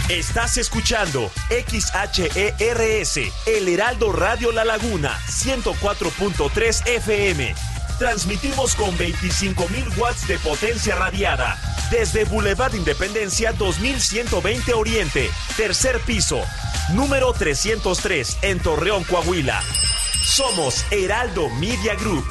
Estás escuchando XHERS, El Heraldo Radio La Laguna, 104.3 FM. Transmitimos con 25,000 watts de potencia radiada. Desde Boulevard Independencia 2120 Oriente, tercer piso, número 303, en Torreón, Coahuila. Somos Heraldo Media Group.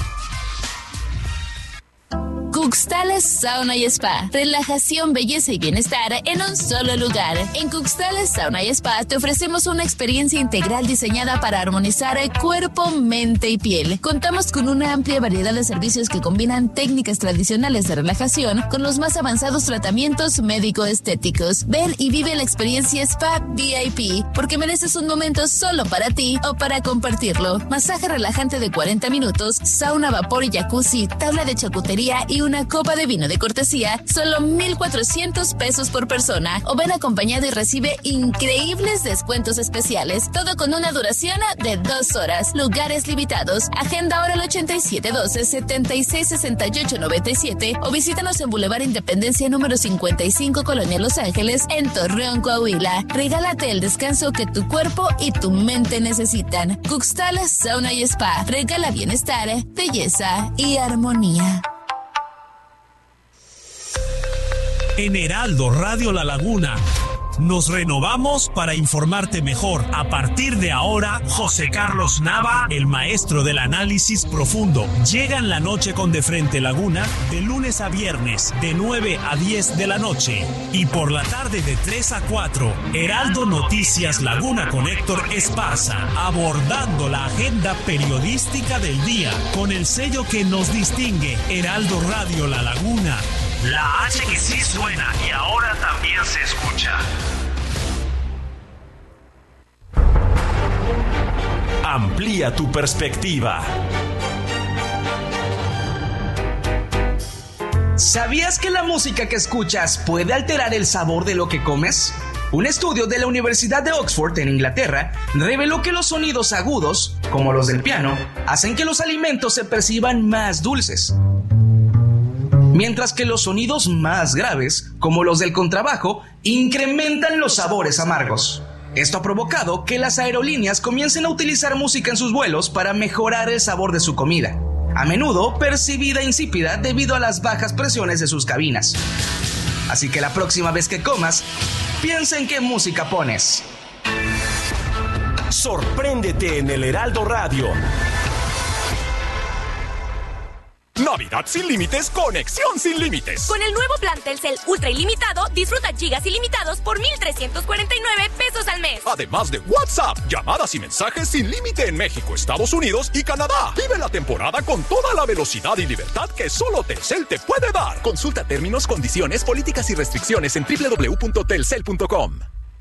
Cuxtales Sauna y Spa. Relajación, belleza y bienestar en un solo lugar. En Cuxtales Sauna y Spa te ofrecemos una experiencia integral diseñada para armonizar cuerpo, mente y piel. Contamos con una amplia variedad de servicios que combinan técnicas tradicionales de relajación con los más avanzados tratamientos médico-estéticos. Ven y vive la experiencia Spa VIP, porque mereces un momento solo para ti o para compartirlo. Masaje relajante de 40 minutos, sauna, vapor y jacuzzi, tabla de charcutería y una copa de vino de cortesía, solo 1,400 pesos por persona. O ven acompañado y recibe increíbles descuentos especiales. Todo con una duración de 2 horas. Lugares limitados. Agenda ahora al 8712-766897 o visítanos en Boulevard Independencia número 55, Colonia Los Ángeles, en Torreón, Coahuila. Regálate el descanso que tu cuerpo y tu mente necesitan. Cuxtales Sauna y Spa. Regala bienestar, belleza y armonía. En Heraldo Radio La Laguna, nos renovamos para informarte mejor. A partir de ahora, José Carlos Nava, el maestro del análisis profundo, llega en la noche con De Frente Laguna, de lunes a viernes, de 9 a 10 de la noche. Y por la tarde de 3 a 4, Heraldo Noticias Laguna con Héctor Esparza, abordando la agenda periodística del día, con el sello que nos distingue, Heraldo Radio La Laguna. La H que sí suena y ahora también se escucha. Amplía tu perspectiva. ¿Sabías que la música que escuchas puede alterar el sabor de lo que comes? Un estudio de la Universidad de Oxford en Inglaterra reveló que los sonidos agudos, como los del piano, hacen que los alimentos se perciban más dulces, mientras que los sonidos más graves, como los del contrabajo, incrementan los sabores amargos. Esto ha provocado que las aerolíneas comiencen a utilizar música en sus vuelos para mejorar el sabor de su comida, a menudo percibida insípida debido a las bajas presiones de sus cabinas. Así que la próxima vez que comas, piensa en qué música pones. Sorpréndete en el Heraldo Radio. Navidad sin límites, conexión sin límites. Con el nuevo plan Telcel Ultra Ilimitado, disfruta gigas ilimitados por 1,349 pesos al mes. Además de WhatsApp, llamadas y mensajes sin límite en México, Estados Unidos y Canadá. Vive la temporada con toda la velocidad y libertad que solo Telcel te puede dar. Consulta términos, condiciones, políticas y restricciones en www.telcel.com.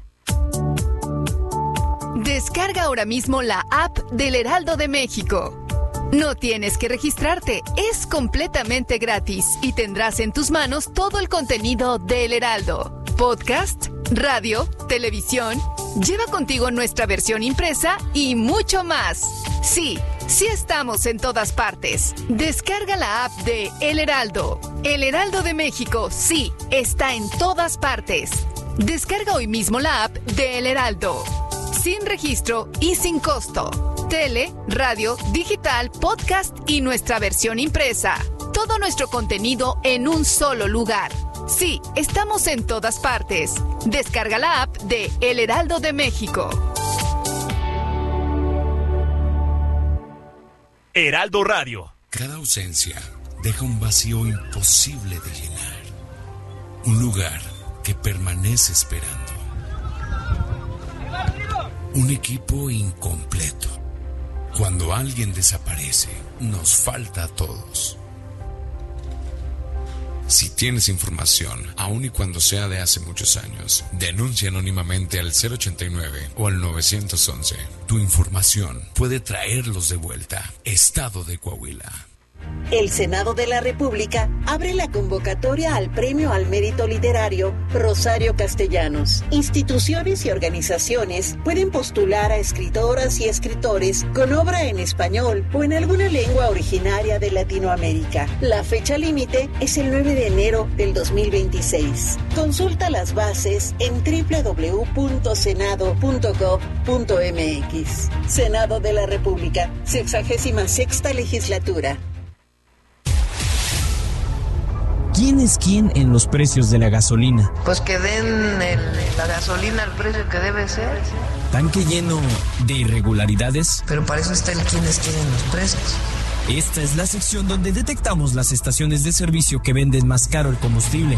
Descarga ahora mismo la app del Heraldo de México. No tienes que registrarte, es completamente gratis y tendrás en tus manos todo el contenido del Heraldo. Podcast, radio, televisión, lleva contigo nuestra versión impresa y mucho más. Sí estamos en todas partes. Descarga la app de El Heraldo. El Heraldo de México, sí, está en todas partes. Descarga hoy mismo la app de El Heraldo. Sin registro y sin costo. Tele, radio, digital, podcast y nuestra versión impresa. Todo nuestro contenido en un solo lugar. Sí, estamos en todas partes. Descarga la app de El Heraldo de México. Heraldo Radio. Cada ausencia deja un vacío imposible de llenar. Un lugar que permanece esperando. Un equipo incompleto. Cuando alguien desaparece, nos falta a todos. Si tienes información, aun y cuando sea de hace muchos años, denuncia anónimamente al 089 o al 911. Tu información puede traerlos de vuelta. Estado de Coahuila. El Senado de la República abre la convocatoria al Premio al Mérito Literario Rosario Castellanos. Instituciones y organizaciones pueden postular a escritoras y escritores con obra en español o en alguna lengua originaria de Latinoamérica. La fecha límite es el 9 de enero del 2026. Consulta las bases en www.senado.gov.mx. Senado de la República, 66ª Legislatura. ¿Quién es quién en los precios de la gasolina? Pues que den la gasolina al precio que debe ser. ¿Tanque lleno de irregularidades? Pero para eso está el quién es quién en los precios. Esta es la sección donde detectamos las estaciones de servicio que venden más caro el combustible.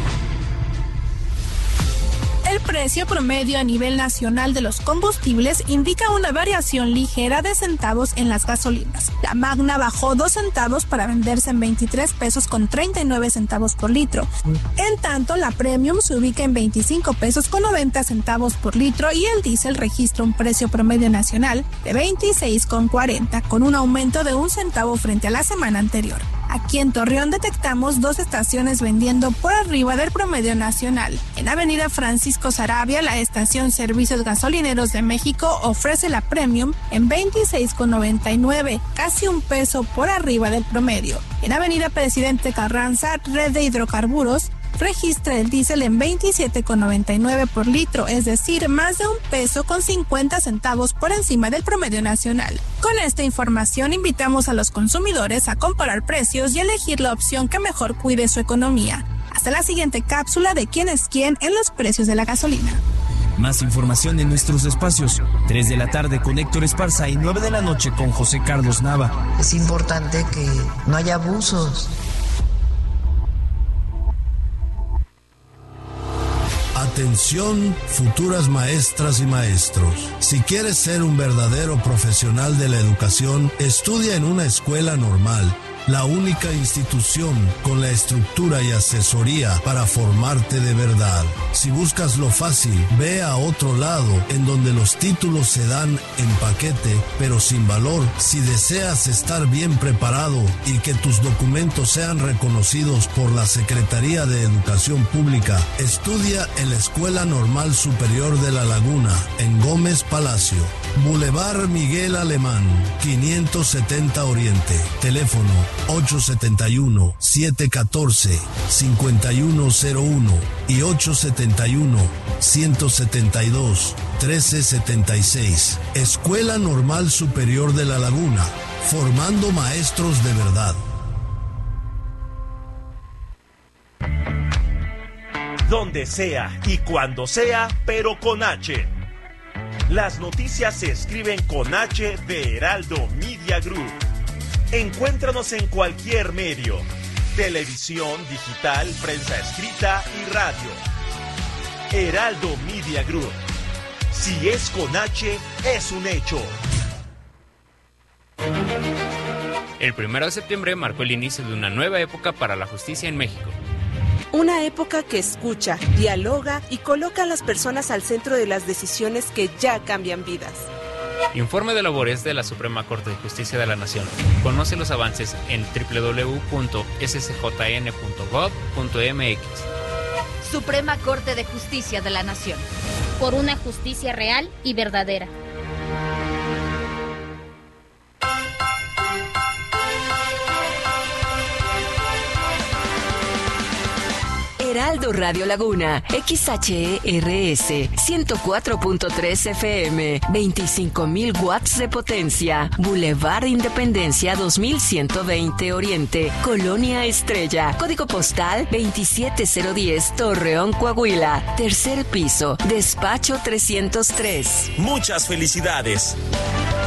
El precio promedio a nivel nacional de los combustibles indica una variación ligera de centavos en las gasolinas. La Magna bajó 2 centavos para venderse en 23 pesos con 39 centavos por litro. En tanto, la Premium se ubica en 25 pesos con 90 centavos por litro y el diésel registra un precio promedio nacional de 26,40 con un aumento de 1 centavo frente a la semana anterior. Aquí en Torreón detectamos 2 estaciones vendiendo por arriba del promedio nacional. En Avenida Francisco Saravia, la estación Servicios Gasolineros de México ofrece la Premium en 26,99, casi 1 peso por arriba del promedio. En Avenida Presidente Carranza, Red de Hidrocarburos registra el diésel en 27,99 por litro, es decir, más de 1 peso con 50 centavos por encima del promedio nacional. Con esta información invitamos a los consumidores a comparar precios y elegir la opción que mejor cuide su economía. Hasta la siguiente cápsula de quién es quién en los precios de la gasolina. Más información en nuestros espacios. 3 de la tarde con Héctor Esparza y 9 de la noche con José Carlos Nava. Es importante que no haya abusos. Atención, futuras maestras y maestros. Si quieres ser un verdadero profesional de la educación, estudia en una escuela normal. La única institución con la estructura y asesoría para formarte de verdad. Si buscas lo fácil, ve a otro lado, en donde los títulos se dan en paquete, pero sin valor. Si deseas estar bien preparado y que tus documentos sean reconocidos por la Secretaría de Educación Pública, estudia en la Escuela Normal Superior de La Laguna, en Gómez Palacio, Boulevard Miguel Alemán, 570 Oriente. Teléfono 871-714-5101 y 871-172-1376. Escuela Normal Superior de La Laguna, formando maestros de verdad. Donde sea y cuando sea, pero con H. Las noticias se escriben con H de Heraldo Media Group. Encuéntranos en cualquier medio: televisión, digital, prensa escrita y radio. Heraldo Media Group. Si es con H, es un hecho. El 1 de septiembre marcó el inicio de una nueva época para la justicia en México. Una época que escucha, dialoga y coloca a las personas al centro de las decisiones que ya cambian vidas. Informe de labores de la Suprema Corte de Justicia de la Nación. Conoce los avances en www.scjn.gov.mx. Suprema Corte de Justicia de la Nación. Por una justicia real y verdadera. Heraldo Radio Laguna, XHERS, 104.3 FM, 25,000 watts de potencia, Boulevard Independencia 2120 Oriente, Colonia Estrella, código postal 27010, Torreón, Coahuila, tercer piso, despacho 303. Muchas felicidades.